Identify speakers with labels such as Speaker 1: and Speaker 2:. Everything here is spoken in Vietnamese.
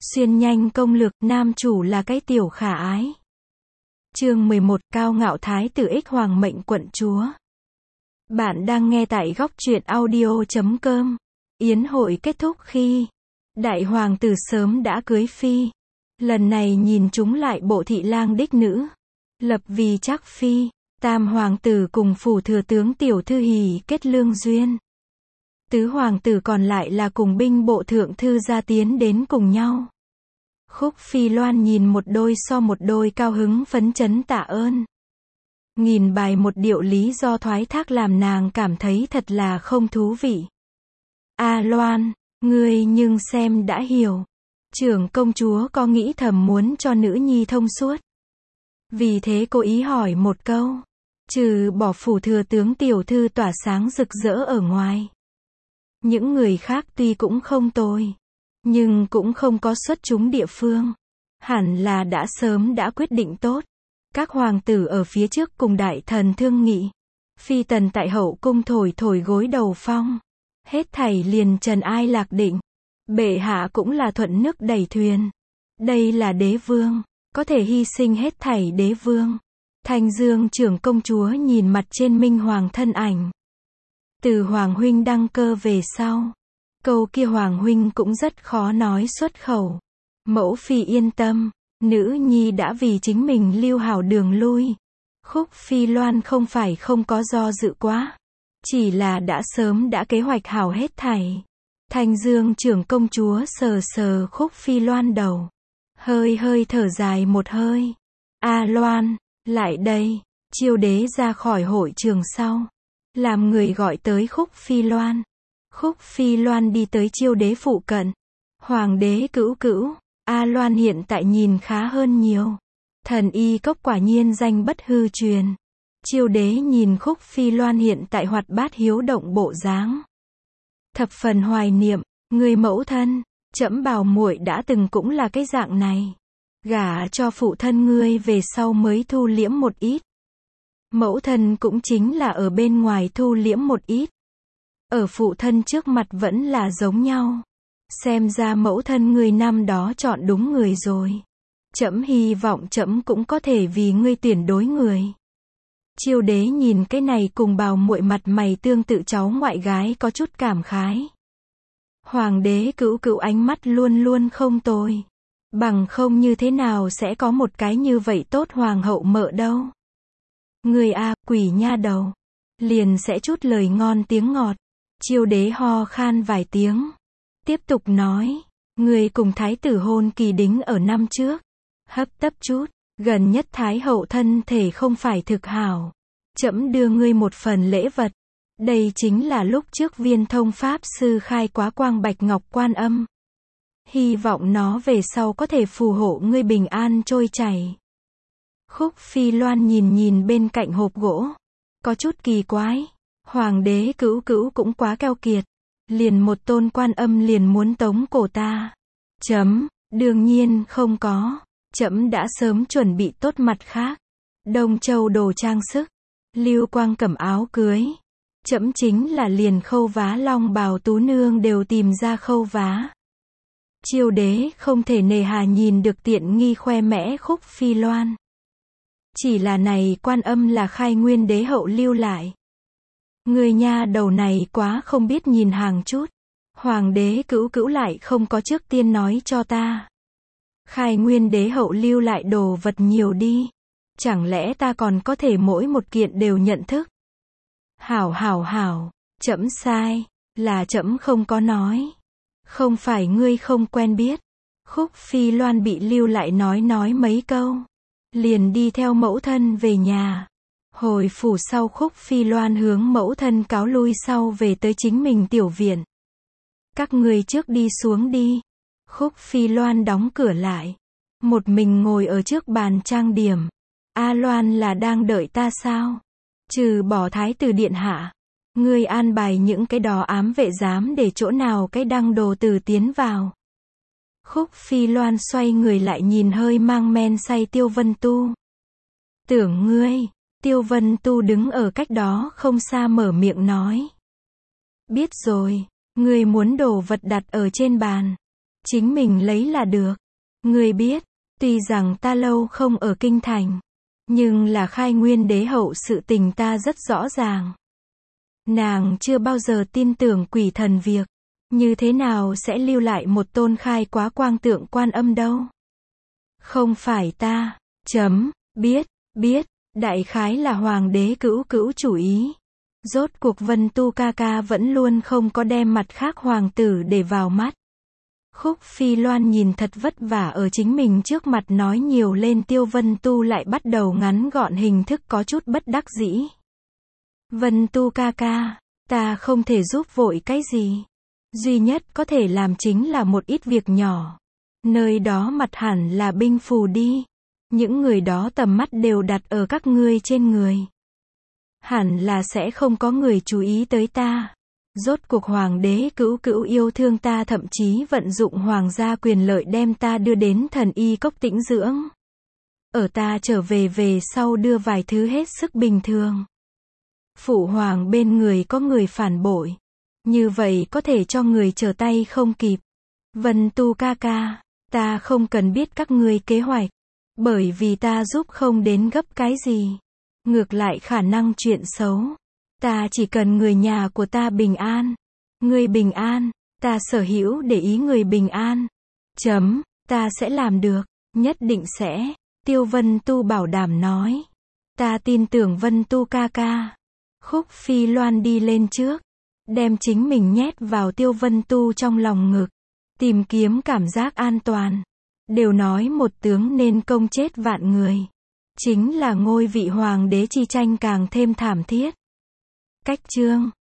Speaker 1: Xuyên nhanh công lược, nam chủ là cái tiểu khả ái. Chương 11, cao ngạo thái tử ích hoàng mệnh quận chúa. Bạn đang nghe tại góc truyện audio.com. Yến hội kết thúc khi đại hoàng tử sớm đã cưới phi. Lần này nhìn chúng lại bộ thị lang đích nữ. Lập vì chắc phi, tam hoàng tử cùng phủ thừa tướng tiểu thư hỷ kết lương duyên. Tứ hoàng tử còn lại là cùng binh bộ thượng thư gia tiến đến cùng nhau. Khúc Phi Loan nhìn một đôi so một đôi cao hứng phấn chấn tạ ơn. Nghìn bài một điệu lý do thoái thác làm nàng cảm thấy thật là không thú vị. A Loan, ngươi nhưng xem đã hiểu. Trưởng công chúa có nghĩ thầm muốn cho nữ nhi thông suốt. Vì thế cố ý hỏi một câu. Trừ bỏ phủ thừa tướng tiểu thư tỏa sáng rực rỡ ở ngoài. Những người khác tuy cũng không tồi. Nhưng cũng không có xuất chúng địa phương. Hẳn là đã sớm đã quyết định tốt. Các hoàng tử ở phía trước cùng đại thần thương nghị. Phi tần tại hậu cung thổi thổi gối đầu phong. Hết thảy liền trần ai lạc định. Bệ hạ cũng là thuận nước đẩy thuyền. Đây là đế vương. Có thể hy sinh hết thảy đế vương. Thanh Dương trưởng công chúa nhìn mặt trên minh hoàng thân ảnh. Từ hoàng huynh đăng cơ về sau. Câu kia hoàng huynh cũng rất khó nói xuất khẩu. Mẫu phi yên tâm, nữ nhi đã vì chính mình lưu hảo đường lui. Khúc Phi Loan không phải không có do dự quá. Chỉ là đã sớm đã kế hoạch hảo hết thảy. Thanh Dương trưởng công chúa sờ sờ Khúc Phi Loan đầu. Hơi hơi thở dài một hơi. A Loan, lại đây. Chiêu đế ra khỏi hội trường sau. Làm người gọi tới Khúc Phi Loan. Khúc Phi Loan đi tới chiêu đế phụ cận. Hoàng đế cữu cữu, A Loan hiện tại nhìn khá hơn nhiều. Thần y cốc quả nhiên danh bất hư truyền. Chiêu đế nhìn Khúc Phi Loan hiện tại hoạt bát hiếu động bộ dáng. Thập phần hoài niệm, người mẫu thân, trẫm bảo muội đã từng cũng là cái dạng này. Gả cho phụ thân ngươi về sau mới thu liễm một ít. Mẫu thân cũng chính là ở bên ngoài thu liễm một ít. Ở phụ thân trước mặt vẫn là giống nhau. Xem ra mẫu thân ngươi năm đó chọn đúng người rồi. Trẫm hy vọng trẫm cũng có thể vì ngươi tuyển đối người. Chiêu đế nhìn cái này cùng bào muội mặt mày tương tự cháu ngoại gái có chút cảm khái. Hoàng đế cữu cữu ánh mắt luôn luôn không tồi. Bằng không như thế nào sẽ có một cái như vậy tốt hoàng hậu mợ đâu. Người a, quỷ nha đầu. Liền sẽ chút lời ngon tiếng ngọt. Chiêu đế ho khan vài tiếng. Tiếp tục nói. Người cùng thái tử hôn kỳ đính ở năm trước. Hấp tấp chút. Gần nhất thái hậu thân thể không phải thực hảo. Trẫm đưa ngươi một phần lễ vật. Đây chính là lúc trước Viên Thông pháp sư khai quá quang bạch ngọc quan âm. Hy vọng nó về sau có thể phù hộ ngươi bình an trôi chảy. Khúc Phi Loan nhìn bên cạnh hộp gỗ. Có chút kỳ quái. Hoàng đế cữu cữu cũng quá keo kiệt. Liền một tôn quan âm liền muốn tống cổ ta. Đương nhiên không có. Trẫm đã sớm chuẩn bị tốt mặt khác. Đông châu đồ trang sức. Lưu quang cẩm áo cưới. Trẫm chính là liền khâu vá long bào tú nương đều tìm ra khâu vá. Chiêu đế không thể nề hà nhìn được tiện nghi khoe mẽ Khúc Phi Loan. Chỉ là này quan âm là khai nguyên đế hậu lưu lại. Người nha đầu này quá không biết nhìn hàng chút. Hoàng đế cữu cữu lại không có trước tiên nói cho ta. Khai nguyên đế hậu lưu lại đồ vật nhiều đi. Chẳng lẽ ta còn có thể mỗi một kiện đều nhận thức? Hảo, trẫm sai. Là trẫm không có nói. Không phải ngươi không quen biết. Khúc Phi Loan bị lưu lại nói mấy câu. Liền đi theo mẫu thân về nhà. Hồi phủ sau Khúc Phi Loan hướng mẫu thân cáo lui sau về tới chính mình tiểu viện. Các người trước đi xuống đi. Khúc Phi Loan đóng cửa lại. Một mình ngồi ở trước bàn trang điểm. A Loan là đang đợi ta sao? Trừ bỏ thái tử điện hạ. Ngươi an bài những cái đó ám vệ giám để chỗ nào cái đăng đồ tử tiến vào. Khúc Phi Loan xoay người lại nhìn hơi mang men say Tiêu Vân Tu. Tưởng ngươi. Tiêu Vân Tu đứng ở cách đó không xa mở miệng nói. Biết rồi, ngươi muốn đồ vật đặt ở trên bàn. chính mình lấy là được. Ngươi biết, tuy rằng ta lâu không ở kinh thành, nhưng là khai nguyên đế hậu sự tình ta rất rõ ràng. Nàng chưa bao giờ tin tưởng quỷ thần việc, như thế nào sẽ lưu lại một tôn khai quá quang tượng Quan Âm đâu. Không phải ta, biết, đại khái là hoàng đế cữu cữu chủ ý. Rốt cuộc Vân Tu ca ca vẫn luôn không có đem mặt khác hoàng tử để vào mắt. Khúc Phi Loan nhìn thật vất vả ở chính mình trước mặt nói nhiều lên Tiêu Vân Tu lại bắt đầu ngắn gọn hình thức có chút bất đắc dĩ. Vân Tu ca ca, ta không thể giúp vội cái gì. Duy nhất có thể làm chính là một ít việc nhỏ. Nơi đó mặt hẳn là binh phù đi. Những người đó tầm mắt đều đặt ở các ngươi trên người. Hẳn là sẽ không có người chú ý tới ta. Rốt cuộc hoàng đế cữu cữu yêu thương ta, thậm chí vận dụng hoàng gia quyền lợi đem ta đưa đến thần y cốc tĩnh dưỡng. Ở ta trở về sau đưa vài thứ hết sức bình thường. Phụ hoàng bên người có người phản bội. Như vậy có thể cho người trở tay không kịp. Vân Tu ca ca, ta không cần biết các ngươi kế hoạch. Bởi vì ta giúp không đến gấp cái gì. Ngược lại khả năng chuyện xấu. Ta chỉ cần người nhà của ta bình an. Người bình an, ta sở hữu để ý người bình an. Ta sẽ làm được, nhất định sẽ. Tiêu Vân Tu bảo đảm nói. Ta tin tưởng Vân Tu ca ca. Khúc Phi Loan đi lên trước, đem chính mình nhét vào Tiêu Vân Tu trong lòng ngực, tìm kiếm cảm giác an toàn. Đều nói một tướng nên công chết vạn người. Chính là ngôi vị hoàng đế chi tranh càng thêm thảm thiết. Cách chương